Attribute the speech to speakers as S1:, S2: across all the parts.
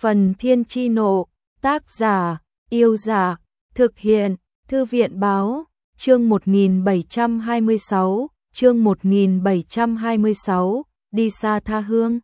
S1: Phần Thiên Chi Nộ, tác giả, Yêu Giả, thực hiện, Thư viện Báo, chương 1726, chương 1726, đi xa tha hương.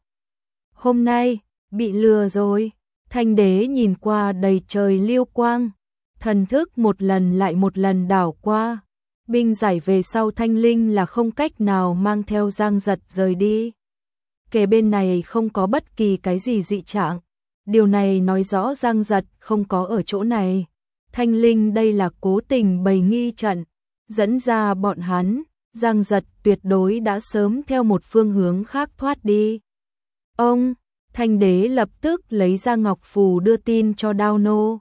S1: Hôm nay, bị lừa rồi, Thanh Đế nhìn qua đầy trời lưu quang, thần thức một lần lại một lần đảo qua, binh giải về sau Thanh Linh là không cách nào mang theo Giang Giật rời đi. Kề bên này không có bất kỳ cái gì dị trạng. Điều này nói rõ Giang Giật không có ở chỗ này. Thanh Linh đây là cố tình bày nghi trận, dẫn ra bọn hắn, Giang Giật tuyệt đối đã sớm theo một phương hướng khác thoát đi. Ông, Thanh Đế lập tức lấy ra ngọc phù đưa tin cho Đao Nô.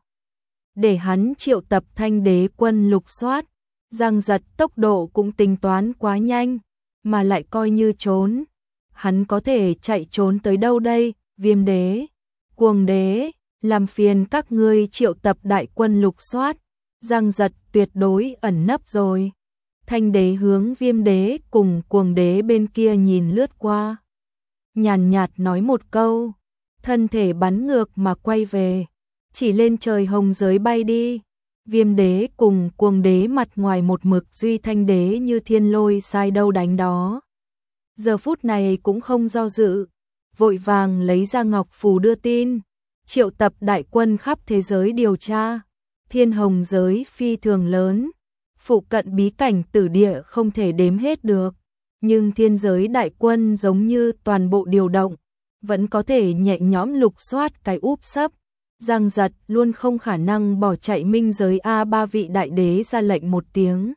S1: Để hắn triệu tập Thanh Đế quân lục soát, Giang Giật tốc độ cũng tính toán quá nhanh, mà lại coi như trốn. Hắn có thể chạy trốn tới đâu đây, Viêm Đế, Cuồng Đế, làm phiền các ngươi triệu tập đại quân lục soát, Giang Giật tuyệt đối ẩn nấp rồi. Thanh Đế hướng Viêm Đế cùng Cuồng Đế bên kia nhìn lướt qua. Nhàn nhạt nói một câu, thân thể bắn ngược mà quay về, chỉ lên trời hồng giới bay đi. Viêm Đế cùng Cuồng Đế mặt ngoài một mực duy Thanh Đế như thiên lôi sai đâu đánh đó. Giờ phút này cũng không do dự, vội vàng lấy ra ngọc phù đưa tin, triệu tập đại quân khắp thế giới điều tra. Thiên hồng giới phi thường lớn, phụ cận bí cảnh tử địa không thể đếm hết được, nhưng thiên giới đại quân giống như toàn bộ điều động, vẫn có thể nhẹ nhõm lục soát cái úp sấp. Giang Giật luôn không khả năng bỏ chạy minh giới ba vị đại đế ra lệnh một tiếng.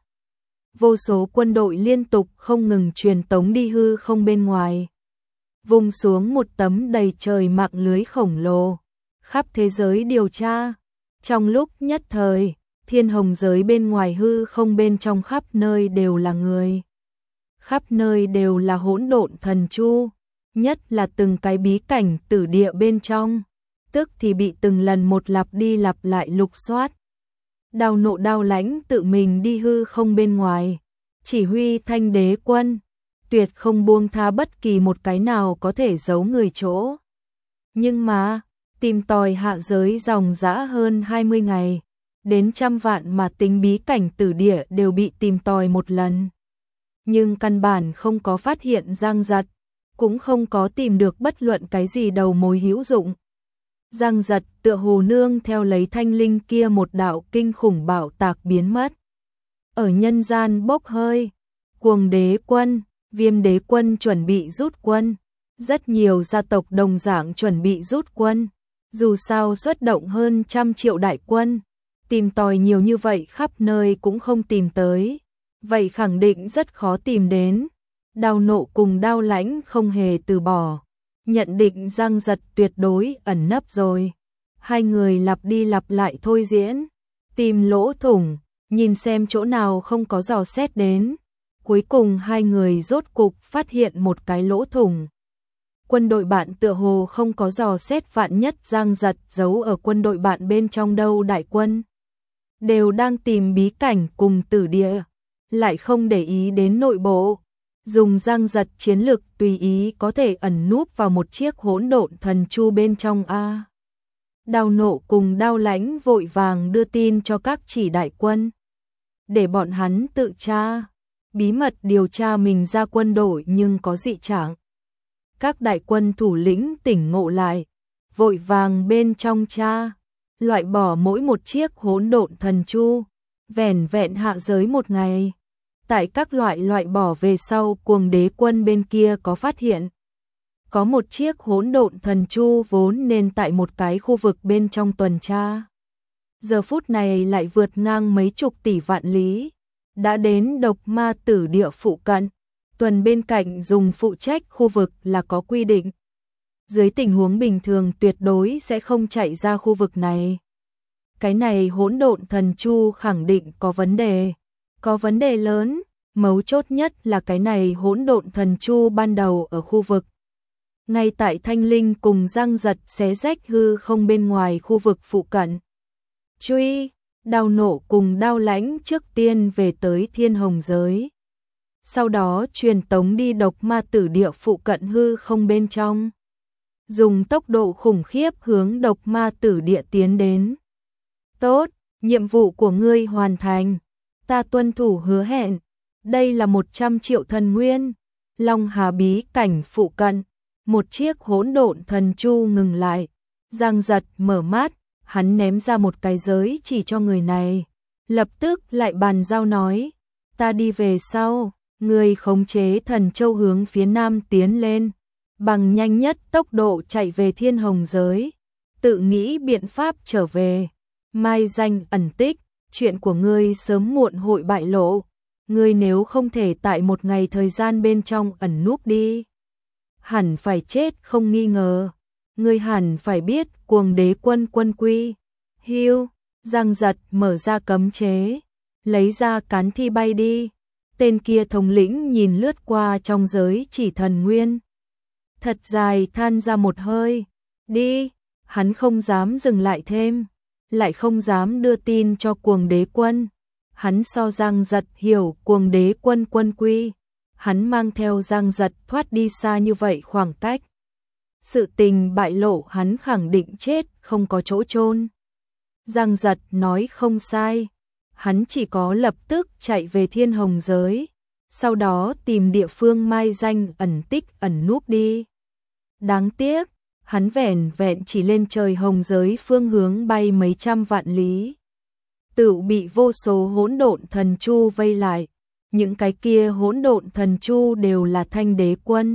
S1: Vô số quân đội liên tục không ngừng truyền tống đi hư không bên ngoài. Vùng xuống một tấm đầy trời mạng lưới khổng lồ, khắp thế giới điều tra. Trong lúc nhất thời, thiên hồng giới bên ngoài hư không bên trong khắp nơi đều là người. Khắp nơi đều là hỗn độn thần chu, nhất là từng cái bí cảnh tử địa bên trong, tức thì bị từng lần một lặp đi lặp lại lục soát. Đao Nộ Đao Lãnh tự mình đi hư không bên ngoài, chỉ huy Thanh Đế quân, tuyệt không buông tha bất kỳ một cái nào có thể giấu người chỗ. Nhưng mà, tìm tòi hạ giới dòng dã hơn 20 ngày, đến 100 vạn mà tính bí cảnh tử địa đều bị tìm tòi một lần. Nhưng căn bản không có phát hiện Giang Giật, cũng không có tìm được bất luận cái gì đầu mối hữu dụng. Giang Giật tựa hồ nương theo lấy Thanh Linh kia một đạo kinh khủng bạo tạc biến mất. Ở nhân gian bốc hơi, Cuồng Đế quân, Viêm Đế quân chuẩn bị rút quân. Rất nhiều gia tộc đồng dạng chuẩn bị rút quân. Dù sao xuất động hơn 100 triệu đại quân, tìm tòi nhiều như vậy khắp nơi cũng không tìm tới. Vậy khẳng định rất khó tìm đến. Đao Nộ cùng Đao Lãnh không hề từ bỏ, nhận định Giang Giật tuyệt đối ẩn nấp rồi. Hai người lặp đi lặp lại thôi diễn, tìm lỗ thủng, nhìn xem chỗ nào không có dò xét đến. Cuối cùng hai người rốt cục phát hiện một cái lỗ thủng. Quân đội bạn tựa hồ không có dò xét vạn nhất Giang Giật giấu ở quân đội bạn bên trong đâu. Đại quân đều đang tìm bí cảnh cùng tử địa, lại không để ý đến nội bộ. Dùng Giang Giật chiến lực tùy ý có thể ẩn núp vào một chiếc hỗn độn thần chu bên trong a. Đao Nộ cùng Đao Lãnh vội vàng đưa tin cho các chỉ đại quân, để bọn hắn tự tra, bí mật điều tra mình ra quân đội nhưng có dị trạng. Các đại quân thủ lĩnh tỉnh ngộ lại, vội vàng bên trong tra, loại bỏ mỗi một chiếc hỗn độn thần chu, vẻn vẹn hạ giới một ngày. Tại các loại bỏ về sau, Cuồng Đế quân bên kia có phát hiện. Có một chiếc hỗn độn thần chu vốn nên tại một cái khu vực bên trong tuần tra. Giờ phút này lại vượt ngang mấy chục tỷ vạn lý, đã đến độc ma tử địa phụ cận. Tuần bên cạnh dùng phụ trách khu vực là có quy định. Dưới tình huống bình thường tuyệt đối sẽ không chạy ra khu vực này. Cái này hỗn độn thần chu khẳng định có vấn đề. Có vấn đề lớn, mấu chốt nhất là cái này hỗn độn thần chu ban đầu ở khu vực. Ngay tại Thanh Linh cùng Giang Giật xé rách hư không bên ngoài khu vực phụ cận. Truy, Đao Nộ cùng Đao Lãnh trước tiên về tới thiên hồng giới. Sau đó truyền tống đi độc ma tử địa phụ cận hư không bên trong. dùng tốc độ khủng khiếp hướng độc ma tử địa tiến đến. Tốt, nhiệm vụ của ngươi hoàn thành, ta tuân thủ hứa hẹn, đây là 100 triệu thần nguyên. Long Hà bí cảnh phụ cận, một chiếc hỗn độn thần chu ngừng lại, Giang Giật mở mắt, hắn ném ra một cái giới chỉ cho người này, lập tức lại bàn giao nói, ta đi về sau, người khống chế thần châu hướng phía nam tiến lên, bằng nhanh nhất tốc độ chạy về thiên hồng giới, tự nghĩ biện pháp trở về, mai danh ẩn tích, chuyện của ngươi sớm muộn hội bại lộ, ngươi nếu không thể tại một ngày thời gian bên trong ẩn núp đi, hẳn phải chết không nghi ngờ. Ngươi hẳn phải biết Cuồng Đế Quân quân quy. Hưu, Giang Giật mở ra cấm chế, lấy ra cán thi bay đi. Tên kia thống lĩnh nhìn lướt qua trong giới chỉ thần nguyên. Thật dài than ra một hơi, đi, hắn không dám dừng lại thêm, lại không dám đưa tin cho Cuồng Đế Quân. Hắn so Giang Giật hiểu Cuồng Đế Quân quân quy, hắn mang theo Giang Giật thoát đi xa như vậy khoảng cách. Sự tình bại lộ hắn khẳng định chết không có chỗ chôn. Giang Giật nói không sai, hắn chỉ có lập tức chạy về thiên hồng giới, sau đó tìm địa phương mai danh ẩn tích ẩn núp đi. Đáng tiếc, hắn vẻn vẹn chỉ lên trời hồng giới phương hướng bay mấy trăm vạn lý. Tự bị vô số hỗn độn thần chu vây lại, những cái kia hỗn độn thần chu đều là Thanh Đế Quân.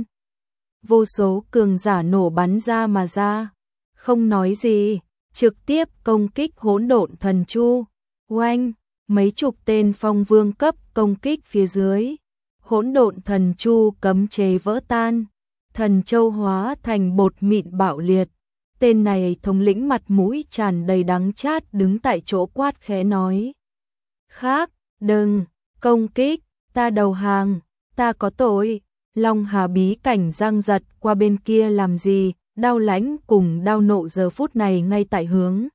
S1: Vô số cường giả nổ bắn ra mà ra, không nói gì, trực tiếp công kích hỗn độn thần chu. Oanh, mấy chục tên phong vương cấp công kích phía dưới, hỗn độn thần chu cấm chế vỡ tan, thần châu hóa thành bột mịn bạo liệt. Tên này thống lĩnh mặt mũi tràn đầy đắng chát đứng tại chỗ quát khẽ nói: "Khác, đừng công kích, ta đầu hàng, ta có tội." Long Hà bí cảnh Giang Giật qua bên kia làm gì, Đao Lãnh cùng Đao Nộ giờ phút này ngay tại hướng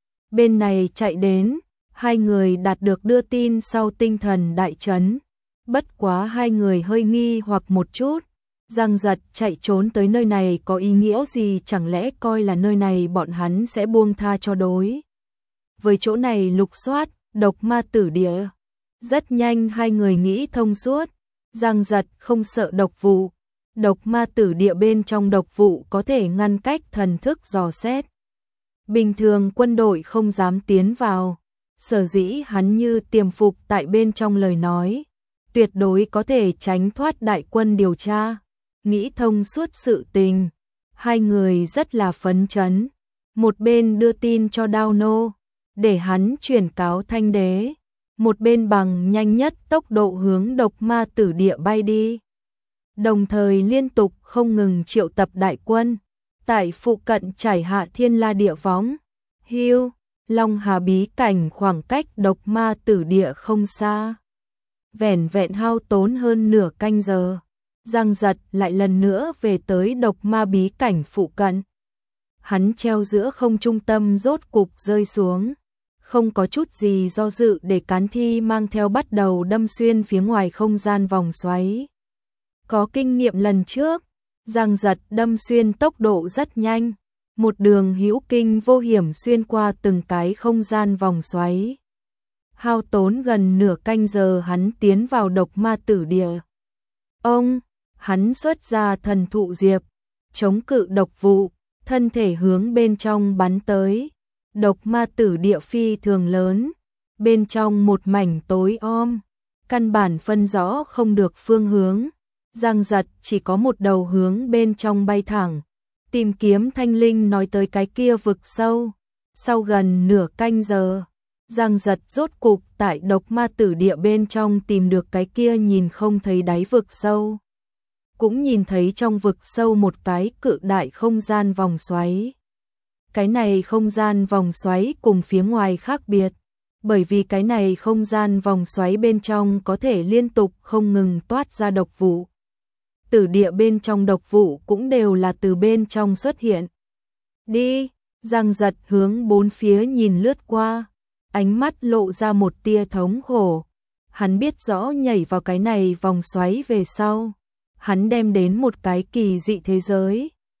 S1: bên này chạy đến, hai người đạt được đưa tin sau tinh thần đại chấn. Bất quá hai người hơi nghi hoặc một chút, Giang Giật chạy trốn tới nơi này có ý nghĩa gì, chẳng lẽ coi là nơi này bọn hắn sẽ buông tha cho đối với chỗ này lục soát độc ma tử địa. Rất nhanh hai người nghĩ thông suốt. Giang Giật không sợ độc vụ, độc ma tử địa bên trong độc vụ có thể ngăn cách thần thức dò xét. Bình thường quân đội không dám tiến vào, sở dĩ hắn như tiềm phục tại bên trong lời nói, tuyệt đối có thể tránh thoát đại quân điều tra. Nghĩ thông suốt sự tình, hai người rất là phấn chấn, một bên đưa tin cho Đao Nô, để hắn chuyển cáo Thanh Đế. Một bên bằng nhanh nhất tốc độ hướng độc ma tử địa bay đi. Đồng thời liên tục không ngừng triệu tập đại quân, tại phụ cận trải hạ thiên la địa võng. Hưu, Long Hà bí cảnh khoảng cách độc ma tử địa không xa. Vẻn vẹn hao tốn hơn nửa canh giờ, Giang Giật lại lần nữa về tới độc ma bí cảnh phụ cận. Hắn treo giữa không trung tâm rốt cục rơi xuống. Không có chút gì do dự để cán thi mang theo bắt đầu đâm xuyên phía ngoài không gian vòng xoáy. Có kinh nghiệm lần trước, Giang Giật đâm xuyên tốc độ rất nhanh, một đường hữu kinh vô hiểm xuyên qua từng cái không gian vòng xoáy. Hao tốn gần nửa canh giờ hắn tiến vào độc ma tử địa. Hắn xuất ra thần thụ diệp, chống cự độc vụ, thân thể hướng bên trong bắn tới. Độc ma tử địa phi thường lớn, bên trong một mảnh tối om, căn bản phân rõ không được phương hướng. Giang Giật chỉ có một đầu hướng bên trong bay thẳng, tìm kiếm Thanh Linh nói tới cái kia vực sâu. Sau gần nửa canh giờ, Giang Giật rốt cục tại độc ma tử địa bên trong tìm được cái kia nhìn không thấy đáy vực sâu. Cũng nhìn thấy trong vực sâu một cái cự đại không gian vòng xoáy. Cái này không gian vòng xoáy cùng phía ngoài khác biệt, bởi vì cái này không gian vòng xoáy bên trong có thể liên tục không ngừng toát ra độc vụ. Tử địa bên trong độc vụ cũng đều là từ bên trong xuất hiện. Đi, Giang Giật hướng bốn phía nhìn lướt qua, ánh mắt lộ ra một tia thống khổ. Hắn biết rõ nhảy vào cái này vòng xoáy về sau, hắn đem đến một cái kỳ dị thế giới.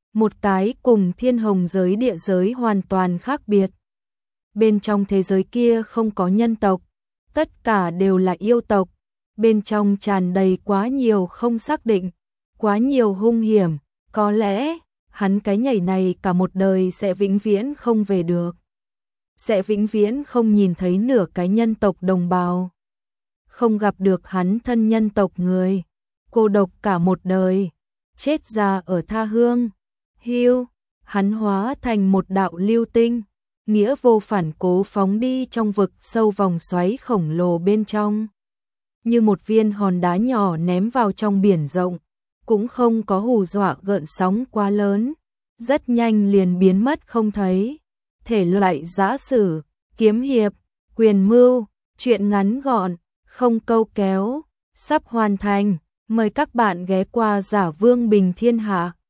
S1: một cái cùng thiên hồng giới địa giới hoàn toàn khác biệt. Bên trong thế giới kia không có nhân tộc, tất cả đều là yêu tộc, bên trong tràn đầy quá nhiều không xác định, quá nhiều hung hiểm, có lẽ hắn cái nhảy này cả một đời sẽ vĩnh viễn không về được. Sẽ vĩnh viễn không nhìn thấy nửa cái nhân tộc đồng bào. Không gặp được hắn thân nhân tộc người. Cô độc cả một đời. Chết già ở tha hương. Hưu, hắn hóa thành một đạo lưu tinh. Nghĩa vô phản cố phóng đi trong vực sâu vòng xoáy khổng lồ bên trong. Như một viên hòn đá nhỏ ném vào trong biển rộng. Cũng không có hù dọa gợn sóng quá lớn. Rất nhanh liền biến mất không thấy. Thể loại giã sử, kiếm hiệp, quyền mưu, truyện ngắn gọn, không câu kéo, sắp hoàn thành. Mời các bạn ghé qua Giả Vương Bình Thiên Hạ.